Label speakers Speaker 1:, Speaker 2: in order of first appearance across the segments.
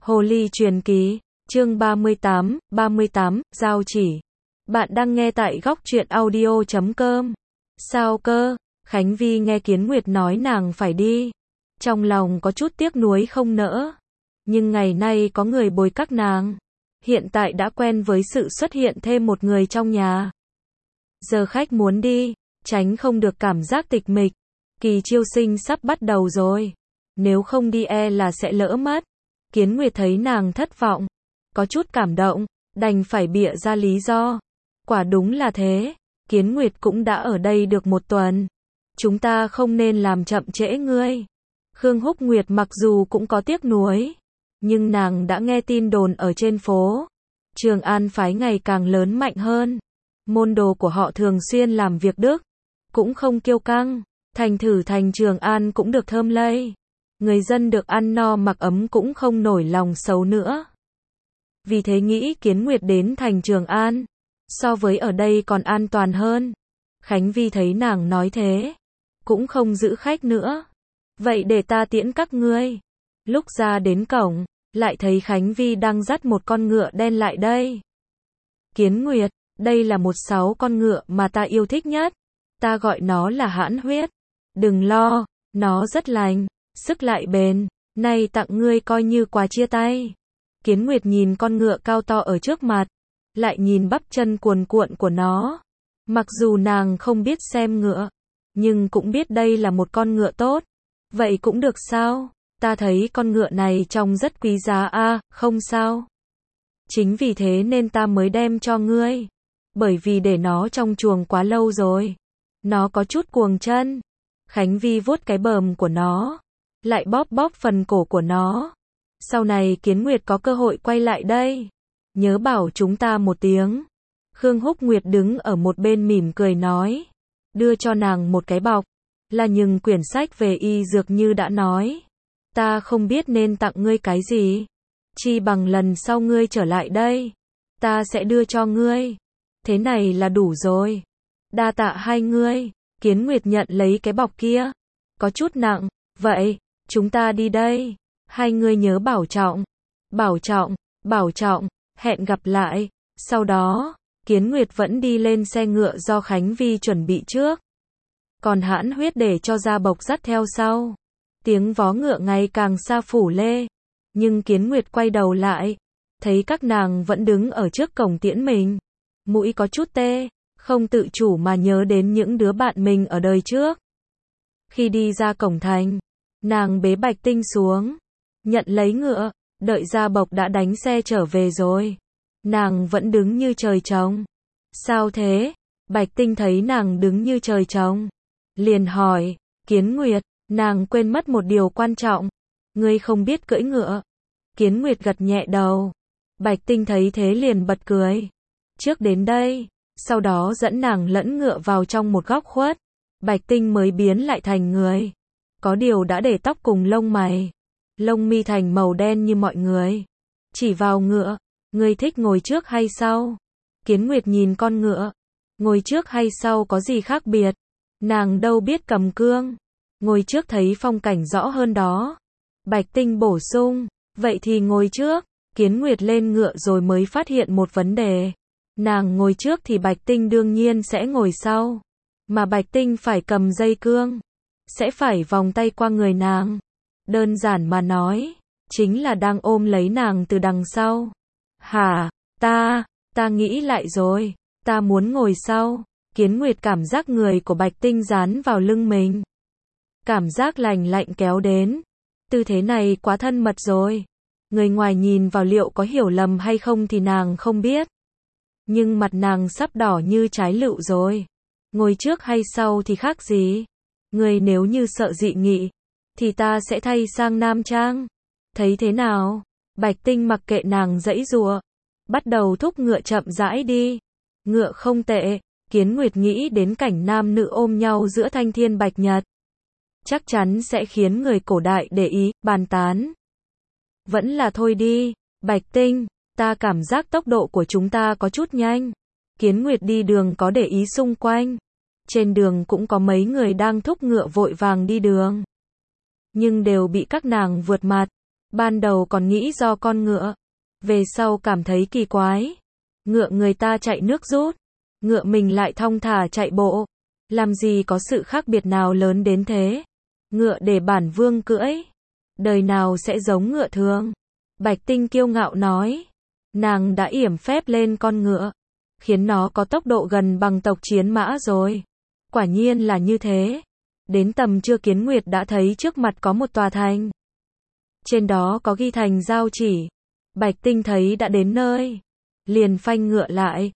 Speaker 1: Hồ ly truyền ký, chương 38, giao chỉ. Bạn đang nghe tại góc truyện audio.com. Sao cơ? Khánh Vi nghe Kiến Nguyệt nói nàng phải đi. Trong lòng có chút tiếc nuối không nỡ. Nhưng ngày nay có người bồi các nàng. Hiện tại đã quen với sự xuất hiện thêm một người trong nhà. Giờ khách muốn đi, tránh không được cảm giác tịch mịch. Kỳ chiêu sinh sắp bắt đầu rồi. Nếu không đi e là sẽ lỡ mất. Kiến Nguyệt thấy nàng thất vọng, có chút cảm động, đành phải bịa ra lý do. Quả đúng là thế, Kiến Nguyệt cũng đã ở đây được một tuần. Chúng ta không nên làm chậm trễ ngươi. Khương Húc Nguyệt mặc dù cũng có tiếc nuối, nhưng nàng đã nghe tin đồn ở trên phố. Trường An phái ngày càng lớn mạnh hơn. Môn đồ của họ thường xuyên làm việc đức, cũng không kiêu căng. Thành thử thành Trường An cũng được thơm lây. Người dân được ăn no mặc ấm cũng không nổi lòng xấu nữa. Vì thế nghĩ Kiến Nguyệt đến thành Trường An, so với ở đây còn an toàn hơn. Khánh Vi thấy nàng nói thế, cũng không giữ khách nữa. Vậy để ta tiễn các ngươi. Lúc ra đến cổng, lại thấy Khánh Vi đang dắt một con ngựa đen lại đây. Kiến Nguyệt, đây là 16 con ngựa mà ta yêu thích nhất. Ta gọi nó là Hãn Huyết. Đừng lo, nó rất lành, sức lại bền, nay tặng ngươi coi như quà chia tay. Kiến Nguyệt nhìn con ngựa cao to ở trước mặt, lại nhìn bắp chân cuồn cuộn của nó. Mặc dù nàng không biết xem ngựa, nhưng cũng biết đây là một con ngựa tốt. Vậy cũng được sao? Ta thấy con ngựa này trông rất quý giá a, không sao. Chính vì thế nên ta mới đem cho ngươi. Bởi vì để nó trong chuồng quá lâu rồi. Nó có chút cuồng chân. Khánh Vi vuốt cái bờm của nó, lại bóp bóp phần cổ của nó. Sau này Kiến Nguyệt có cơ hội quay lại đây, nhớ bảo chúng ta một tiếng. Khương Húc Nguyệt đứng ở một bên mỉm cười nói, đưa cho nàng một cái bọc, là những quyển sách về y dược như đã nói. Ta không biết nên tặng ngươi cái gì, chi bằng lần sau ngươi trở lại đây, ta sẽ đưa cho ngươi. Thế này là đủ rồi. Đa tạ hai ngươi. Kiến Nguyệt nhận lấy cái bọc kia, có chút nặng. Vậy, chúng ta đi đây. Hai người nhớ bảo trọng. Bảo trọng, hẹn gặp lại. Sau đó, Kiến Nguyệt vẫn đi lên xe ngựa do Khánh Vi chuẩn bị trước. Còn Hãn Huyết để cho Gia Bộc dắt theo sau. Tiếng vó ngựa ngày càng xa phủ lê. Nhưng Kiến Nguyệt quay đầu lại, thấy các nàng vẫn đứng ở trước cổng tiễn mình. Mũi có chút tê, không tự chủ mà nhớ đến những đứa bạn mình ở đời trước. Khi đi ra cổng thành, nàng bế Bạch Tinh xuống, nhận lấy ngựa, đợi Gia Bộc đã đánh xe trở về rồi. Nàng vẫn đứng như trời trồng. Sao thế? Bạch Tinh thấy nàng đứng như trời trồng, liền hỏi, Kiến Nguyệt, nàng quên mất một điều quan trọng. Ngươi không biết cưỡi ngựa. Kiến Nguyệt gật nhẹ đầu. Bạch Tinh thấy thế liền bật cười. Trước đến đây, sau đó dẫn nàng lẫn ngựa vào trong một góc khuất. Bạch Tinh mới biến lại thành người. Có điều đã để tóc cùng lông mày, lông mi thành màu đen như mọi người. Chỉ vào ngựa, ngươi thích ngồi trước hay sau? Kiến Nguyệt nhìn con ngựa, ngồi trước hay sau có gì khác biệt? Nàng đâu biết cầm cương, ngồi trước thấy phong cảnh rõ hơn đó. Bạch Tinh bổ sung, vậy thì ngồi trước. Kiến Nguyệt lên ngựa rồi mới phát hiện một vấn đề. Nàng ngồi trước thì Bạch Tinh đương nhiên sẽ ngồi sau. Mà Bạch Tinh phải cầm dây cương, sẽ phải vòng tay qua người nàng. Đơn giản mà nói, chính là đang ôm lấy nàng từ đằng sau. Hả? Ta nghĩ lại rồi, ta muốn ngồi sau. Kiến Nguyệt cảm giác người của Bạch Tinh dán vào lưng mình. Cảm giác lành lạnh kéo đến. Tư thế này quá thân mật rồi. Người ngoài nhìn vào liệu có hiểu lầm hay không thì nàng không biết. Nhưng mặt nàng sắp đỏ như trái lựu rồi. Ngồi trước hay sau thì khác gì? Người nếu như sợ dị nghị, thì ta sẽ thay sang nam trang. Thấy thế nào? Bạch Tinh mặc kệ nàng giãy giụa, bắt đầu thúc ngựa chậm rãi đi. Ngựa không tệ. Kiến Nguyệt nghĩ đến cảnh nam nữ ôm nhau giữa thanh thiên bạch nhật. Chắc chắn sẽ khiến người cổ đại để ý, bàn tán. Vẫn là thôi đi. Bạch Tinh, ta cảm giác tốc độ của chúng ta có chút nhanh. Kiến Nguyệt đi đường có để ý xung quanh. Trên đường cũng có mấy người đang thúc ngựa vội vàng đi đường. Nhưng đều bị các nàng vượt mặt. Ban đầu còn nghĩ do con ngựa, về sau cảm thấy kỳ quái. Ngựa người ta chạy nước rút, ngựa mình lại thong thả chạy bộ. Làm gì có sự khác biệt nào lớn đến thế? Ngựa để bản vương cưỡi, đời nào sẽ giống ngựa thường. Bạch Tinh kiêu ngạo nói. Nàng đã yểm phép lên con ngựa, khiến nó có tốc độ gần bằng tộc chiến mã rồi. Quả nhiên là như thế. Đến tầm trưa Kiến Nguyệt đã thấy trước mặt có một tòa thành. Trên đó có ghi thành Giao Chỉ. Bạch Tinh thấy đã đến nơi, liền phanh ngựa lại.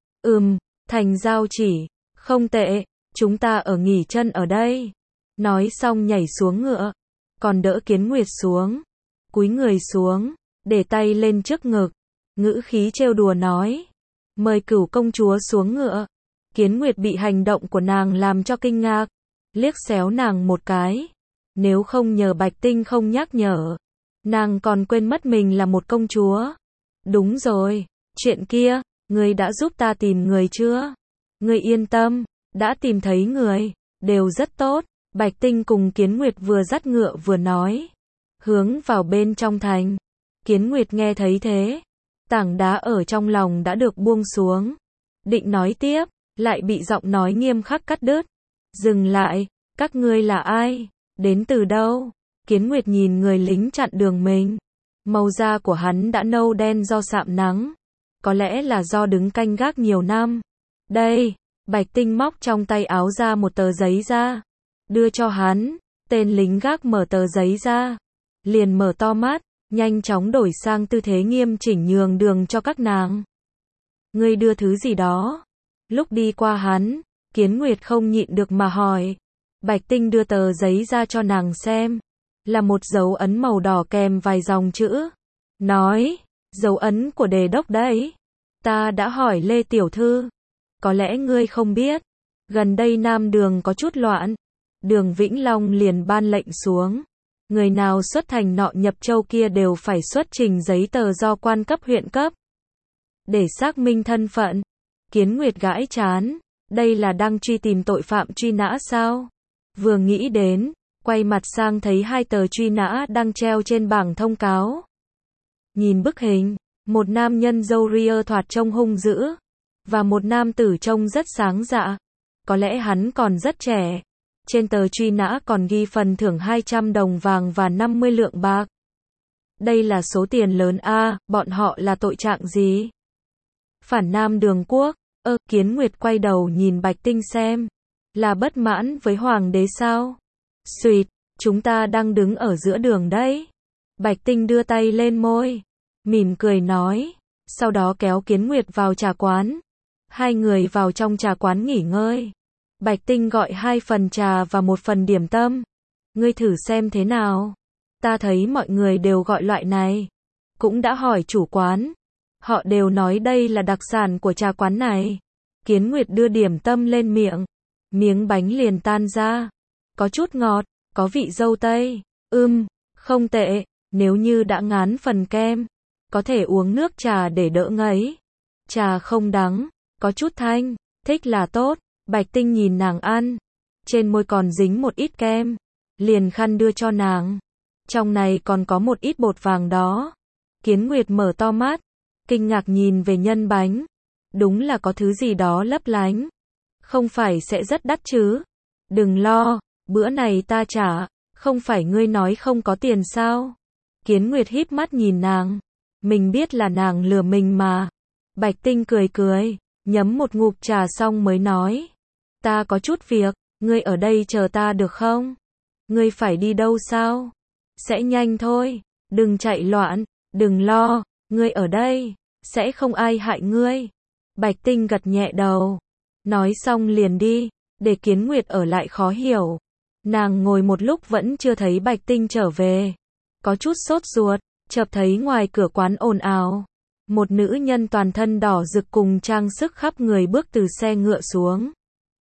Speaker 1: Thành Giao Chỉ, không tệ, chúng ta ở nghỉ chân ở đây. Nói xong nhảy xuống ngựa, còn đỡ Kiến Nguyệt xuống, cúi người xuống, để tay lên trước ngực, ngữ khí trêu đùa nói, mời Cửu công chúa xuống ngựa. Kiến Nguyệt bị hành động của nàng làm cho kinh ngạc, liếc xéo nàng một cái. Nếu không nhờ Bạch Tinh không nhắc nhở, nàng còn quên mất mình là một công chúa. Đúng rồi, chuyện kia, ngươi đã giúp ta tìm người chưa? Ngươi yên tâm, đã tìm thấy người, đều rất tốt. Bạch Tinh cùng Kiến Nguyệt vừa dắt ngựa vừa nói, hướng vào bên trong thành. Kiến Nguyệt nghe thấy thế, tảng đá ở trong lòng đã được buông xuống, định nói tiếp, lại bị giọng nói nghiêm khắc cắt đứt. Dừng lại, các ngươi là ai? Đến từ đâu? Kiến Nguyệt nhìn người lính chặn đường mình, màu da của hắn đã nâu đen do sạm nắng, có lẽ là do đứng canh gác nhiều năm. Đây, Bạch Tinh móc trong tay áo ra một tờ giấy ra, đưa cho hắn. Tên lính gác mở tờ giấy ra, liền mở to mắt, nhanh chóng đổi sang tư thế nghiêm chỉnh nhường đường cho các nàng. Ngươi đưa thứ gì đó? Lúc đi qua hắn, Kiến Nguyệt không nhịn được mà hỏi. Bạch Tinh đưa tờ giấy ra cho nàng xem, là một dấu ấn màu đỏ kèm vài dòng chữ. Nói, dấu ấn của đề đốc đấy. Ta đã hỏi Lê Tiểu Thư, có lẽ ngươi không biết, gần đây Nam Đường có chút loạn. Đường Vĩnh Long liền ban lệnh xuống, người nào xuất thành nọ nhập châu kia đều phải xuất trình giấy tờ do quan cấp huyện cấp, để xác minh thân phận. Kiến Nguyệt gãi trán, đây là đang truy tìm tội phạm truy nã sao? Vừa nghĩ đến, quay mặt sang thấy hai tờ truy nã đang treo trên bảng thông cáo. Nhìn bức hình, một nam nhân râu ria thoạt trông hung dữ, và một nam tử trông rất sáng dạ, có lẽ hắn còn rất trẻ. Trên tờ truy nã còn ghi phần thưởng 200 đồng vàng và 50 lượng bạc. Đây là số tiền lớn a, bọn họ là tội trạng gì? Phản Nam Đường quốc. Kiến Nguyệt quay đầu nhìn Bạch Tinh xem, là bất mãn với hoàng đế sao? Xuyệt, chúng ta đang đứng ở giữa đường đấy. Bạch Tinh đưa tay lên môi, mỉm cười nói, sau đó kéo Kiến Nguyệt vào trà quán. Hai người vào trong trà quán nghỉ ngơi. Bạch Tinh gọi 2 phần trà và 1 phần điểm tâm. Ngươi thử xem thế nào. Ta thấy mọi người đều gọi loại này. Cũng đã hỏi chủ quán, họ đều nói đây là đặc sản của trà quán này. Kiến Nguyệt đưa điểm tâm lên miệng, miếng bánh liền tan ra, có chút ngọt, có vị dâu tây. Không tệ, nếu như đã ngán phần kem, có thể uống nước trà để đỡ ngấy. Trà không đắng, có chút thanh, thích là tốt. Bạch Tinh nhìn nàng ăn, trên môi còn dính một ít kem, liền khăn đưa cho nàng. Trong này còn có một ít bột vàng đó. Kiến Nguyệt mở to mắt, kinh ngạc nhìn về nhân bánh. Đúng là có thứ gì đó lấp lánh. Không phải sẽ rất đắt chứ? Đừng lo, bữa này ta trả, không phải ngươi nói không có tiền sao? Kiến Nguyệt híp mắt nhìn nàng, mình biết là nàng lừa mình mà. Bạch Tinh cười cười, nhấm một ngụm trà xong mới nói, ta có chút việc, ngươi ở đây chờ ta được không? Ngươi phải đi đâu sao? Sẽ nhanh thôi, đừng chạy loạn, đừng lo, ngươi ở đây, sẽ không ai hại ngươi. Bạch Tinh gật nhẹ đầu, nói xong liền đi, để Kiến Nguyệt ở lại khó hiểu. Nàng ngồi một lúc vẫn chưa thấy Bạch Tinh trở về, có chút sốt ruột, chợt thấy ngoài cửa quán ồn ào. Một nữ nhân toàn thân đỏ rực cùng trang sức khắp người bước từ xe ngựa xuống.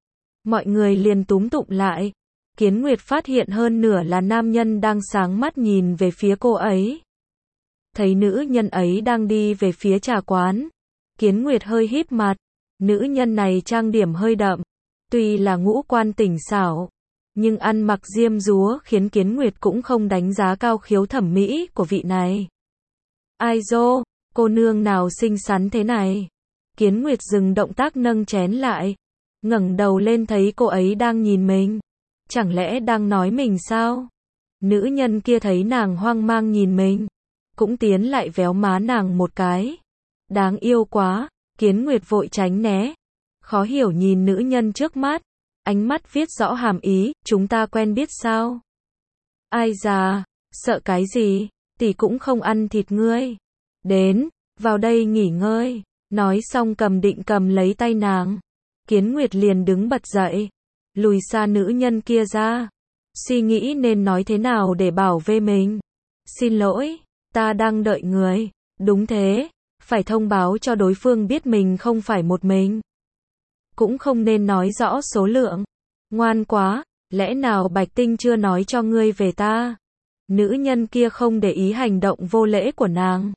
Speaker 1: Mọi người liền túm tụm lại. Kiến Nguyệt phát hiện hơn nửa là nam nhân đang sáng mắt nhìn về phía cô ấy. Thấy nữ nhân ấy đang đi về phía trà quán, Kiến Nguyệt hơi híp mặt. Nữ nhân này trang điểm hơi đậm, tuy là ngũ quan tỉnh xảo, Nhưng ăn mặc diêm dúa khiến Kiến Nguyệt cũng không đánh giá cao khiếu thẩm mỹ của vị này. Ai dô, cô nương nào xinh xắn thế này? Kiến Nguyệt dừng động tác nâng chén lại, ngẩng đầu lên thấy cô ấy đang nhìn mình. Chẳng lẽ đang nói mình sao? Nữ nhân kia thấy nàng hoang mang nhìn mình, cũng tiến lại véo má nàng một cái. Đáng yêu quá, Kiến Nguyệt vội tránh né. Khó hiểu nhìn nữ nhân trước mắt, ánh mắt viết rõ hàm ý, chúng ta quen biết sao? Ai già, sợ cái gì, tỷ cũng không ăn thịt ngươi. Đến, vào đây nghỉ ngơi. Nói xong định cầm lấy tay nàng. Kiến Nguyệt liền đứng bật dậy, lùi xa nữ nhân kia ra. Suy nghĩ nên nói thế nào để bảo vệ mình. Xin lỗi, ta đang đợi người. Đúng thế, phải thông báo cho đối phương biết mình không phải một mình. Cũng không nên nói rõ số lượng. Ngoan quá, lẽ nào Bạch Tinh chưa nói cho ngươi về ta? Nữ nhân kia không để ý hành động vô lễ của nàng.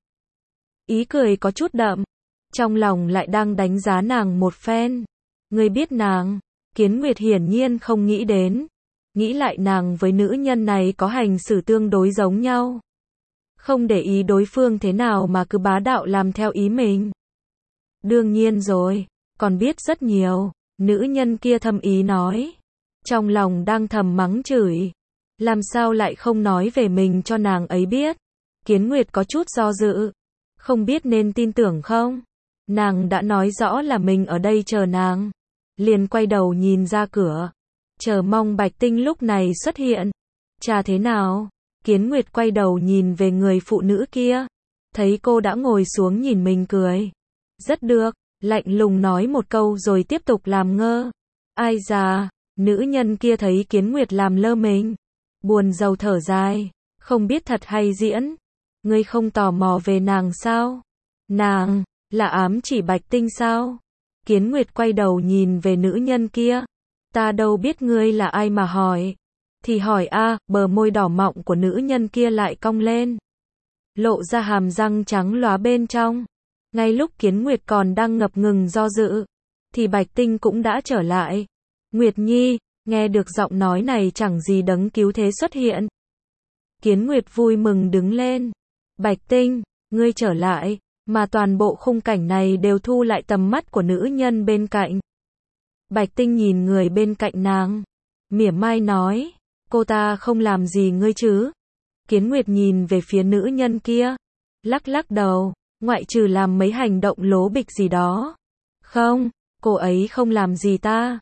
Speaker 1: Ý cười có chút đậm, trong lòng lại đang đánh giá nàng một phen. Ngươi biết nàng? Kiến Nguyệt hiển nhiên không nghĩ đến. Nghĩ lại nàng với nữ nhân này có hành xử tương đối giống nhau. Không để ý đối phương thế nào mà cứ bá đạo làm theo ý mình. Đương nhiên rồi, còn biết rất nhiều. Nữ nhân kia thâm ý nói. Trong lòng đang thầm mắng chửi. Làm sao lại không nói về mình cho nàng ấy biết? Kiến Nguyệt có chút do dự. Không biết nên tin tưởng không? Nàng đã nói rõ là mình ở đây chờ nàng. Liền quay đầu nhìn ra cửa. Chờ mong Bạch Tinh lúc này xuất hiện. Chà thế nào? Kiến Nguyệt quay đầu nhìn về người phụ nữ kia. Thấy cô đã ngồi xuống nhìn mình cười. Rất được, lạnh lùng nói một câu rồi tiếp tục làm ngơ. Ai già, nữ nhân kia thấy Kiến Nguyệt làm lơ mình. Buồn rầu thở dài. Không biết thật hay diễn. Ngươi không tò mò về nàng sao? Nàng, là ám chỉ Bạch Tinh sao? Kiến Nguyệt quay đầu nhìn về nữ nhân kia. Ta đâu biết ngươi là ai mà hỏi. Thì hỏi a, bờ môi đỏ mọng của nữ nhân kia lại cong lên. Lộ ra hàm răng trắng lóa bên trong. Ngay lúc Kiến Nguyệt còn đang ngập ngừng do dự, thì Bạch Tinh cũng đã trở lại. Nguyệt Nhi, nghe được giọng nói này chẳng gì đấng cứu thế xuất hiện. Kiến Nguyệt vui mừng đứng lên. Bạch Tinh, ngươi trở lại, mà toàn bộ khung cảnh này đều thu lại tầm mắt của nữ nhân bên cạnh. Bạch Tinh nhìn người bên cạnh nàng, mỉa mai nói, cô ta không làm gì ngươi chứ? Kiến Nguyệt nhìn về phía nữ nhân kia, lắc lắc đầu, ngoại trừ làm mấy hành động lố bịch gì đó. Không, cô ấy không làm gì ta.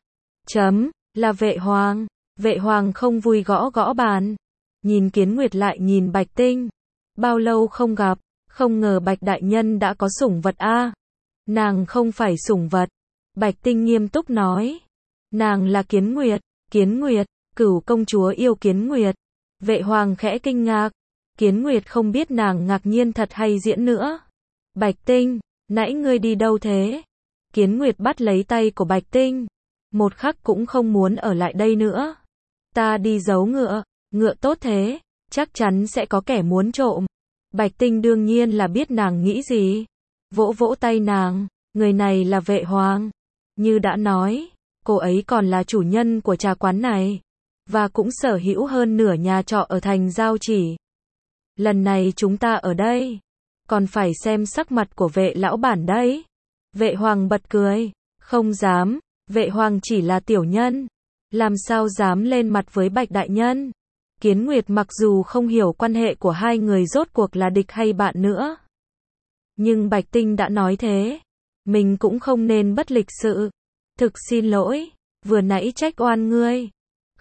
Speaker 1: Là Vệ Hoàng không vui gõ gõ bàn. Nhìn Kiến Nguyệt lại nhìn Bạch Tinh. Bao lâu không gặp, không ngờ Bạch đại nhân đã có sủng vật a. Nàng không phải sủng vật. Bạch Tinh nghiêm túc nói. Nàng là Kiến Nguyệt, Cửu công chúa yêu Kiến Nguyệt. Vệ Hoàng khẽ kinh ngạc. Kiến Nguyệt không biết nàng ngạc nhiên thật hay diễn nữa. Bạch Tinh, nãy ngươi đi đâu thế? Kiến Nguyệt bắt lấy tay của Bạch Tinh. Một khắc cũng không muốn ở lại đây nữa. Ta đi giấu ngựa tốt thế, chắc chắn sẽ có kẻ muốn trộm. Bạch Tinh đương nhiên là biết nàng nghĩ gì. Vỗ vỗ tay nàng, người này là Vệ Hoàng. Như đã nói, cô ấy còn là chủ nhân của trà quán này. Và cũng sở hữu hơn nửa nhà trọ ở thành Giao Chỉ. Lần này chúng ta ở đây, còn phải xem sắc mặt của Vệ lão bản đấy. Vệ Hoàng bật cười, không dám, Vệ Hoàng chỉ là tiểu nhân. Làm sao dám lên mặt với Bạch đại nhân. Kiến Nguyệt mặc dù không hiểu quan hệ của hai người rốt cuộc là địch hay bạn nữa. Nhưng Bạch Tinh đã nói thế. Mình cũng không nên bất lịch sự. Thực xin lỗi, vừa nãy trách oan ngươi.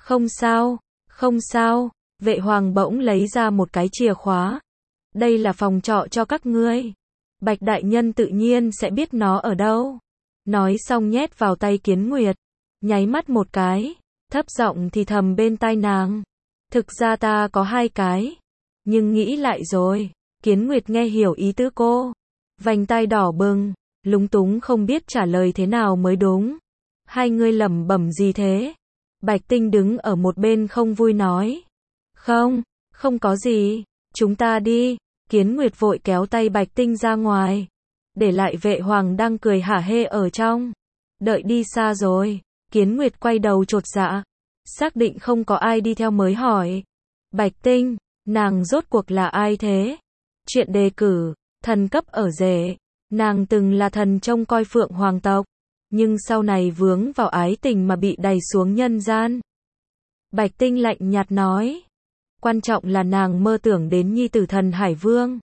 Speaker 1: Không sao, Vệ Hoàng bỗng lấy ra một cái chìa khóa. Đây là phòng trọ cho các ngươi. Bạch đại nhân tự nhiên sẽ biết nó ở đâu. Nói xong nhét vào tay Kiến Nguyệt. Nháy mắt một cái, thấp giọng thì thầm bên tai nàng. Thực ra ta có 2 cái. Nhưng nghĩ lại rồi. Kiến Nguyệt nghe hiểu ý tứ cô. Vành tai đỏ bừng, lúng túng không biết trả lời thế nào mới đúng. Hai ngươi lẩm bẩm gì thế? Bạch Tinh đứng ở một bên không vui nói. Không có gì, chúng ta đi. Kiến Nguyệt vội kéo tay Bạch Tinh ra ngoài. Để lại Vệ Hoàng đang cười hả hê ở trong. Đợi đi xa rồi. Kiến Nguyệt quay đầu chột dạ. Xác định không có ai đi theo mới hỏi. Bạch Tinh, nàng rốt cuộc là ai thế? Chuyện đề cử, thần cấp ở rể. Nàng từng là thần trông coi Phượng Hoàng tộc, nhưng sau này vướng vào ái tình mà bị đày xuống nhân gian. Bạch Tinh lạnh nhạt nói. Quan trọng là nàng mơ tưởng đến nhi tử thần Hải Vương.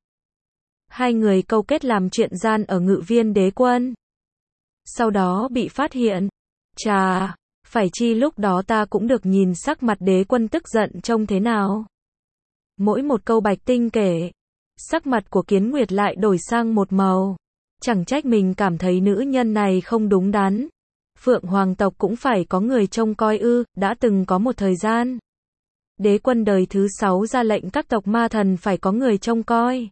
Speaker 1: Hai người câu kết làm chuyện gian ở Ngự Viên Đế Quân. Sau đó bị phát hiện. Chà, phải chi lúc đó ta cũng được nhìn sắc mặt Đế Quân tức giận trông thế nào. Mỗi một câu Bạch Tinh kể, sắc mặt của Kiến Nguyệt lại đổi sang một màu. Chẳng trách mình cảm thấy nữ nhân này không đúng đắn. Phượng Hoàng tộc cũng phải có người trông coi ư, đã từng có một thời gian. Đế Quân đời thứ 6 ra lệnh các tộc ma thần phải có người trông coi.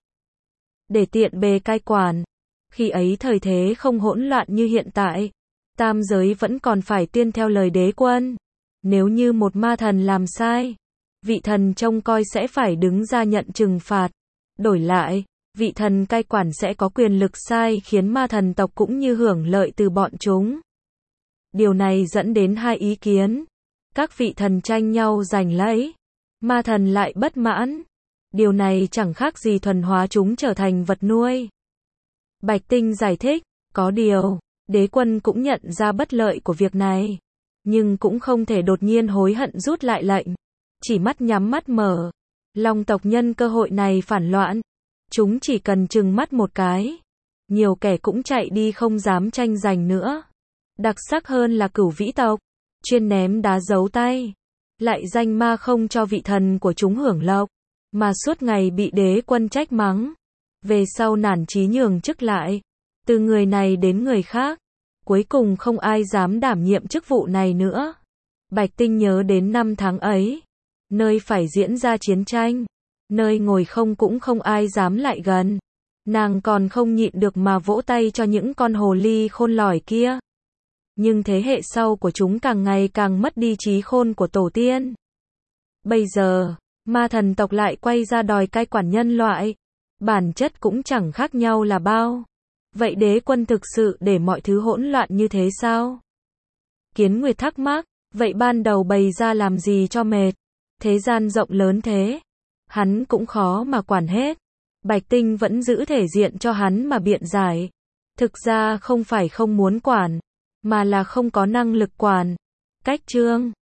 Speaker 1: Để tiện bề cai quản. Khi ấy thời thế không hỗn loạn như hiện tại. Tam giới vẫn còn phải tuân theo lời Đế Quân. Nếu như một ma thần làm sai, vị thần trông coi sẽ phải đứng ra nhận trừng phạt. Đổi lại, vị thần cai quản sẽ có quyền lực sai khiến ma thần tộc cũng như hưởng lợi từ bọn chúng. Điều này dẫn đến hai ý kiến. Các vị thần tranh nhau giành lấy. Ma thần lại bất mãn. Điều này chẳng khác gì thuần hóa chúng trở thành vật nuôi. Bạch Tinh giải thích, có điều, Đế Quân cũng nhận ra bất lợi của việc này. Nhưng cũng không thể đột nhiên hối hận rút lại lệnh. Chỉ mắt nhắm mắt mở. Long tộc nhân cơ hội này phản loạn. Chúng chỉ cần trừng mắt một cái. Nhiều kẻ cũng chạy đi không dám tranh giành nữa. Đặc sắc hơn là Cửu Vĩ tộc. Chuyên ném đá giấu tay. Lại danh ma không cho vị thần của chúng hưởng lộc. Mà suốt ngày bị Đế Quân trách mắng. Về sau nản chí nhường chức lại. Từ người này đến người khác. Cuối cùng không ai dám đảm nhiệm chức vụ này nữa. Bạch Tinh nhớ đến năm tháng ấy. Nơi phải diễn ra chiến tranh. Nơi ngồi không cũng không ai dám lại gần. Nàng còn không nhịn được mà vỗ tay cho những con hồ ly khôn lỏi kia. Nhưng thế hệ sau của chúng càng ngày càng mất đi trí khôn của tổ tiên. Bây giờ, ma thần tộc lại quay ra đòi cai quản nhân loại. Bản chất cũng chẳng khác nhau là bao. Vậy Đế Quân thực sự để mọi thứ hỗn loạn như thế sao? Kiến Nguyệt thắc mắc, vậy ban đầu bày ra làm gì cho mệt? Thế gian rộng lớn thế. Hắn cũng khó mà quản hết. Bạch Tinh vẫn giữ thể diện cho hắn mà biện giải. Thực ra không phải không muốn quản, mà là không có năng lực quản. Cách chương